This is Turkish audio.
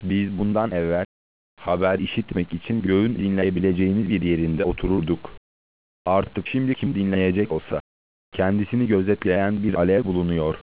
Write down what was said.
Biz bundan evvel, haber işitmek için göğün dinleyebileceğimiz bir yerinde otururduk. Artık şimdi kim dinleyecek olsa, kendisini gözetleyen bir alev bulunuyor.